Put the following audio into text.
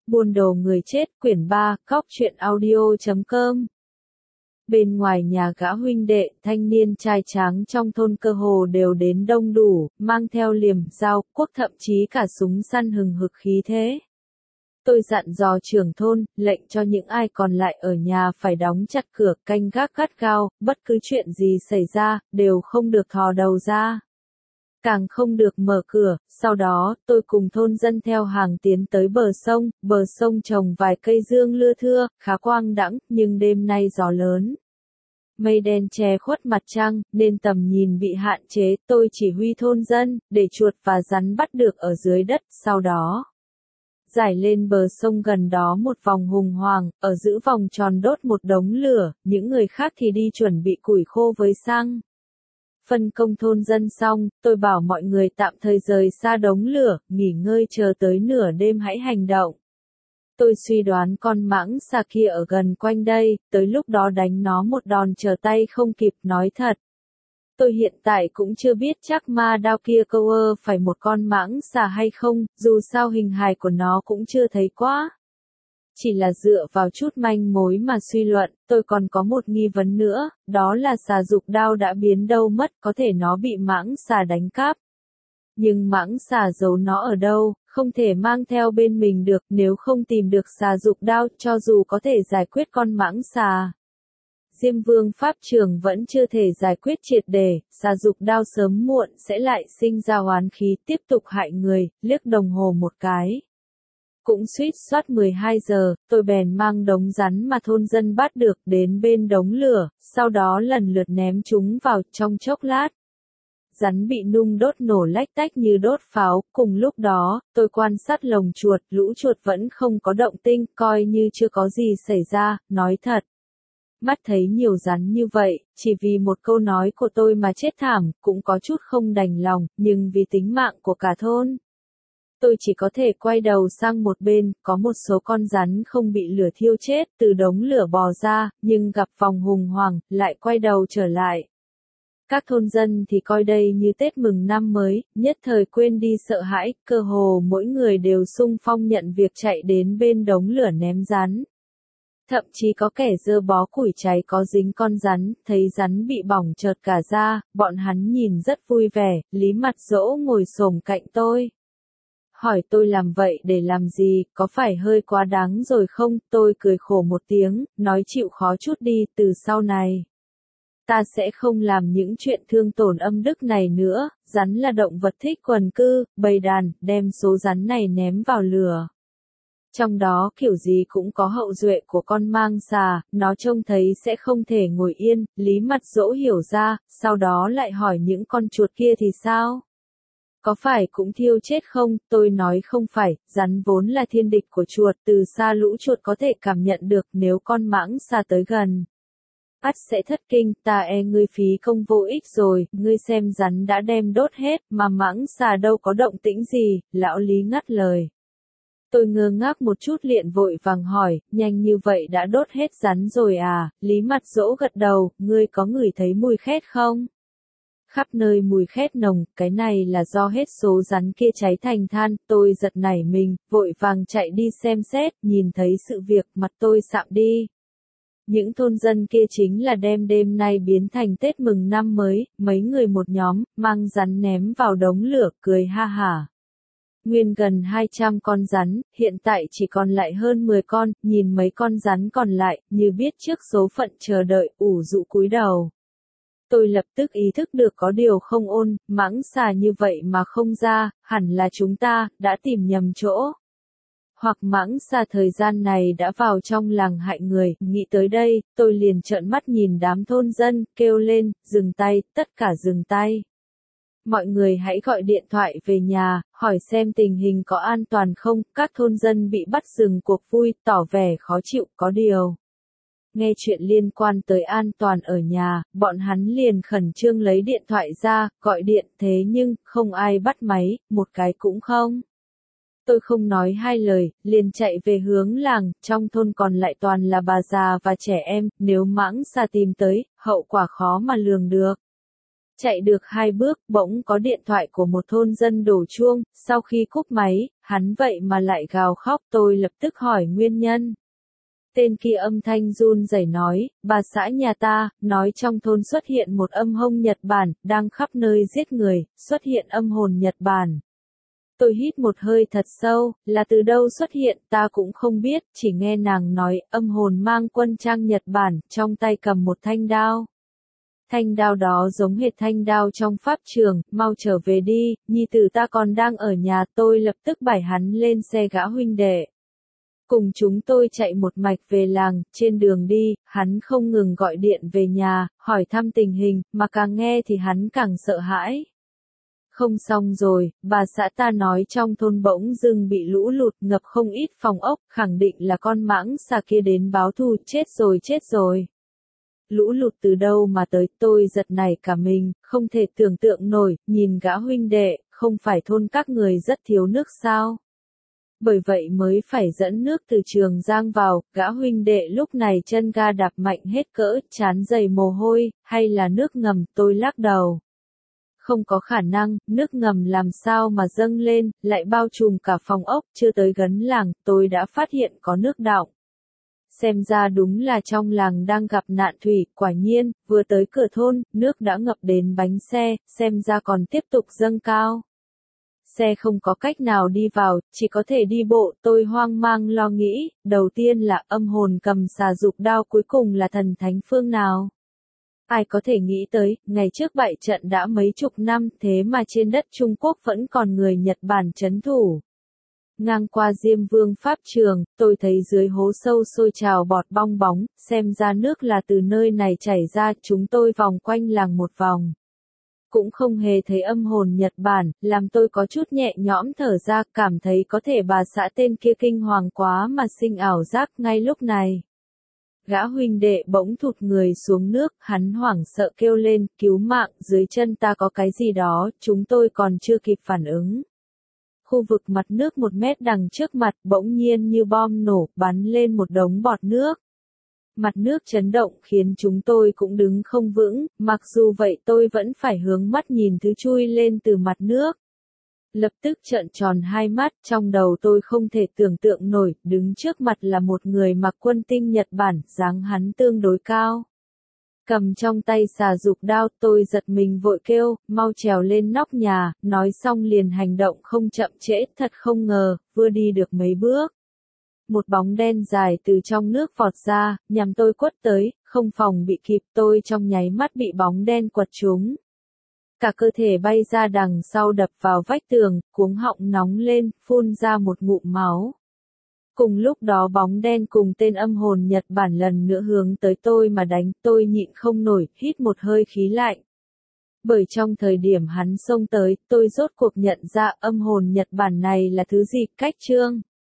Buôn đồ người chết, quyển 3, Cóc truyện audio.com. Bên ngoài nhà gã huynh đệ, thanh niên trai tráng trong thôn cơ hồ đều đến đông đủ, mang theo liềm, dao, cuốc thậm chí cả súng săn hừng hực khí thế. Tôi dặn dò trưởng thôn, lệnh cho những ai còn lại ở nhà phải đóng chặt cửa, canh gác gắt gao, bất cứ chuyện gì xảy ra, đều không được thò đầu ra. Càng không được mở cửa. Sau đó, tôi cùng thôn dân theo hàng tiến tới bờ sông trồng vài cây dương lưa thưa, khá quang đãng, nhưng đêm nay gió lớn. Mây đen che khuất mặt trăng, nên tầm nhìn bị hạn chế, tôi chỉ huy thôn dân, để chuột và rắn bắt được ở dưới đất, sau đó giải lên bờ sông gần đó một vòng hùng hoàng, ở giữa vòng tròn đốt một đống lửa, những người khác thì đi chuẩn bị củi khô với xăng. Phân công thôn dân xong, tôi bảo mọi người tạm thời rời xa đống lửa, nghỉ ngơi chờ tới nửa đêm hãy hành động. Tôi suy đoán con mãng xà kia ở gần quanh đây, tới lúc đó đánh nó một đòn trở tay không kịp. Nói thật, tôi hiện tại cũng chưa biết chắc ma đao kia câu phải một con mãng xà hay không, dù sao hình hài của nó cũng chưa thấy quá. Chỉ là dựa vào chút manh mối mà suy luận, tôi còn có một nghi vấn nữa, đó là xà dục đao đã biến đâu mất, có thể nó bị mãng xà đánh cắp. Nhưng mãng xà giấu nó ở đâu, không thể mang theo bên mình được, nếu không tìm được xà dục đao, cho dù có thể giải quyết con mãng xà Diêm Vương Pháp Trường vẫn chưa thể giải quyết triệt để, xà dục đao sớm muộn sẽ lại sinh ra oán khí tiếp tục hại người. Liếc đồng hồ một cái, cũng suýt soát 12 giờ, tôi bèn mang đống rắn mà thôn dân bắt được đến bên đống lửa, sau đó lần lượt ném chúng vào. Trong chốc lát, rắn bị nung đốt nổ lách tách như đốt pháo. Cùng lúc đó, tôi quan sát lồng chuột, lũ chuột vẫn không có động tinh, coi như chưa có gì xảy ra. Nói thật, mắt thấy nhiều rắn như vậy, chỉ vì một câu nói của tôi mà chết thảm, cũng có chút không đành lòng, nhưng vì tính mạng của cả thôn, tôi chỉ có thể quay đầu sang một bên. Có một số con rắn không bị lửa thiêu chết, từ đống lửa bò ra, nhưng gặp vòng hùng hoàng, lại quay đầu trở lại. Các thôn dân thì coi đây như Tết mừng năm mới, nhất thời quên đi sợ hãi, cơ hồ mỗi người đều xung phong nhận việc chạy đến bên đống lửa ném rắn. Thậm chí có kẻ giơ bó củi cháy có dính con rắn, thấy rắn bị bỏng chợt cả da, bọn hắn nhìn rất vui vẻ. Lý Mặt Dỗ ngồi xổm cạnh tôi, hỏi tôi làm vậy để làm gì, có phải hơi quá đáng rồi không? Tôi cười khổ một tiếng, nói chịu khó chút đi, từ sau này ta sẽ không làm những chuyện thương tổn âm đức này nữa. Rắn là động vật thích quần cư, bầy đàn, đem số rắn này ném vào lửa. Trong đó kiểu gì cũng có hậu duệ của con mang xà, nó trông thấy sẽ không thể ngồi yên. Lý Mặt Dỗ hiểu ra, sau đó lại hỏi những con chuột kia thì sao? Có phải cũng thiêu chết không? Tôi nói không phải, rắn vốn là thiên địch của chuột, từ xa lũ chuột có thể cảm nhận được, nếu con mãng xà tới gần, ắt sẽ thất kinh. Ta ngươi phí công vô ích rồi, ngươi xem rắn đã đem đốt hết, mà mãng xà đâu có động tĩnh gì. Lão Lý ngắt lời. Tôi ngơ ngác một chút liền vội vàng hỏi, nhanh như vậy đã đốt hết rắn rồi à? Lý Mặt Dỗ gật đầu, ngươi có ngửi thấy mùi khét không? Khắp nơi mùi khét nồng, cái này là do hết số rắn kia cháy thành than. Tôi giật nảy mình, vội vàng chạy đi xem xét, nhìn thấy sự việc, mặt tôi sạm đi. Những thôn dân kia chính là đem đêm nay biến thành Tết mừng năm mới, mấy người một nhóm, mang rắn ném vào đống lửa, cười ha hả. Nguyên gần 200 con rắn, hiện tại chỉ còn lại hơn 10 con, nhìn mấy con rắn còn lại, như biết trước số phận chờ đợi, ủ rũ cúi đầu. Tôi lập tức ý thức được có điều không ổn, mãng xà như vậy mà không ra, hẳn là chúng ta đã tìm nhầm chỗ. Hoặc mãng xà thời gian này đã vào trong làng hại người. Nghĩ tới đây, tôi liền trợn mắt nhìn đám thôn dân, kêu lên, dừng tay, tất cả dừng tay. Mọi người hãy gọi điện thoại về nhà, hỏi xem tình hình có an toàn không. Các thôn dân bị bắt dừng cuộc vui, tỏ vẻ khó chịu. Có điều, nghe chuyện liên quan tới an toàn ở nhà, bọn hắn liền khẩn trương lấy điện thoại ra, gọi điện, thế nhưng, không ai bắt máy, một cái cũng không. Tôi không nói hai lời, liền chạy về hướng làng. Trong thôn còn lại toàn là bà già và trẻ em, nếu mãng xà tìm tới, hậu quả khó mà lường được. Chạy được 2 bước, bỗng có điện thoại của một thôn dân đổ chuông. Sau khi cúp máy, hắn vậy mà lại gào khóc, tôi lập tức hỏi nguyên nhân. Tên kia âm thanh run rẩy nói, bà xã nhà ta, nói trong thôn xuất hiện một âm hông Nhật Bản, đang khắp nơi giết người, xuất hiện âm hồn Nhật Bản. Tôi hít một hơi thật sâu, là từ đâu xuất hiện, ta cũng không biết, chỉ nghe nàng nói, âm hồn mang quân trang Nhật Bản, trong tay cầm một thanh đao. Thanh đao đó giống hệt thanh đao trong pháp trường, mau trở về đi, nhi tử ta còn đang ở nhà, tôi lập tức bải hắn lên xe gã huynh đệ. Cùng chúng tôi chạy một mạch về làng, trên đường đi, hắn không ngừng gọi điện về nhà, hỏi thăm tình hình, mà càng nghe thì hắn càng sợ hãi. Không xong rồi, bà xã ta nói trong thôn bỗng dưng bị lũ lụt ngập không ít phòng ốc, khẳng định là con mãng xà kia đến báo thù, chết rồi chết rồi. Lũ lụt từ đâu mà tới, tôi giật nảy cả mình, không thể tưởng tượng nổi, nhìn gã huynh đệ, không phải thôn các người rất thiếu nước sao? Bởi vậy mới phải dẫn nước từ Trường Giang vào, gã huynh đệ lúc này chân ga đạp mạnh hết cỡ, trán dày mồ hôi, hay là nước ngầm, tôi lắc đầu. Không có khả năng, nước ngầm làm sao mà dâng lên, lại bao trùm cả phòng ốc, chưa tới gấn làng, tôi đã phát hiện có nước đọng. Xem ra đúng là trong làng đang gặp nạn thủy, quả nhiên, vừa tới cửa thôn, nước đã ngập đến bánh xe, xem ra còn tiếp tục dâng cao. Xe không có cách nào đi vào, chỉ có thể đi bộ, tôi hoang mang lo nghĩ, đầu tiên là âm hồn cầm xà dục đao, cuối cùng là thần thánh phương nào. Ai có thể nghĩ tới, ngày trước bại trận đã mấy chục năm, thế mà trên đất Trung Quốc vẫn còn người Nhật Bản trấn thủ. Ngang qua Diêm Vương Pháp Trường, tôi thấy dưới hố sâu sôi trào bọt bong bóng, xem ra nước là từ nơi này chảy ra, chúng tôi vòng quanh làng một vòng. Cũng không hề thấy âm hồn Nhật Bản, làm tôi có chút nhẹ nhõm thở ra, cảm thấy có thể bà xã tên kia kinh hoàng quá mà sinh ảo giác ngay lúc này. Gã huynh đệ bỗng thụt người xuống nước, hắn hoảng sợ kêu lên, cứu mạng, dưới chân ta có cái gì đó, chúng tôi còn chưa kịp phản ứng. Khu vực mặt nước 1 mét đằng trước mặt bỗng nhiên như bom nổ, bắn lên một đống bọt nước. Mặt nước chấn động khiến chúng tôi cũng đứng không vững, mặc dù vậy tôi vẫn phải hướng mắt nhìn thứ chui lên từ mặt nước. Lập tức trợn tròn hai mắt, trong đầu tôi không thể tưởng tượng nổi, đứng trước mặt là một người mặc quân tinh Nhật Bản, dáng hắn tương đối cao. Cầm trong tay xà dục đao, tôi giật mình vội kêu, mau trèo lên nóc nhà, nói xong liền hành động không chậm trễ, thật không ngờ, vừa đi được mấy bước. Một bóng đen dài từ trong nước vọt ra, nhằm tôi quất tới, không phòng bị kịp, tôi trong nháy mắt bị bóng đen quật trúng. Cả cơ thể bay ra đằng sau đập vào vách tường, cuống họng nóng lên, phun ra một ngụm máu. Cùng lúc đó bóng đen cùng tên âm hồn Nhật Bản lần nữa hướng tới tôi mà đánh, tôi nhịn không nổi, hít một hơi khí lạnh. Bởi trong thời điểm hắn xông tới, tôi rốt cuộc nhận ra âm hồn Nhật Bản này là thứ gì, cách chương.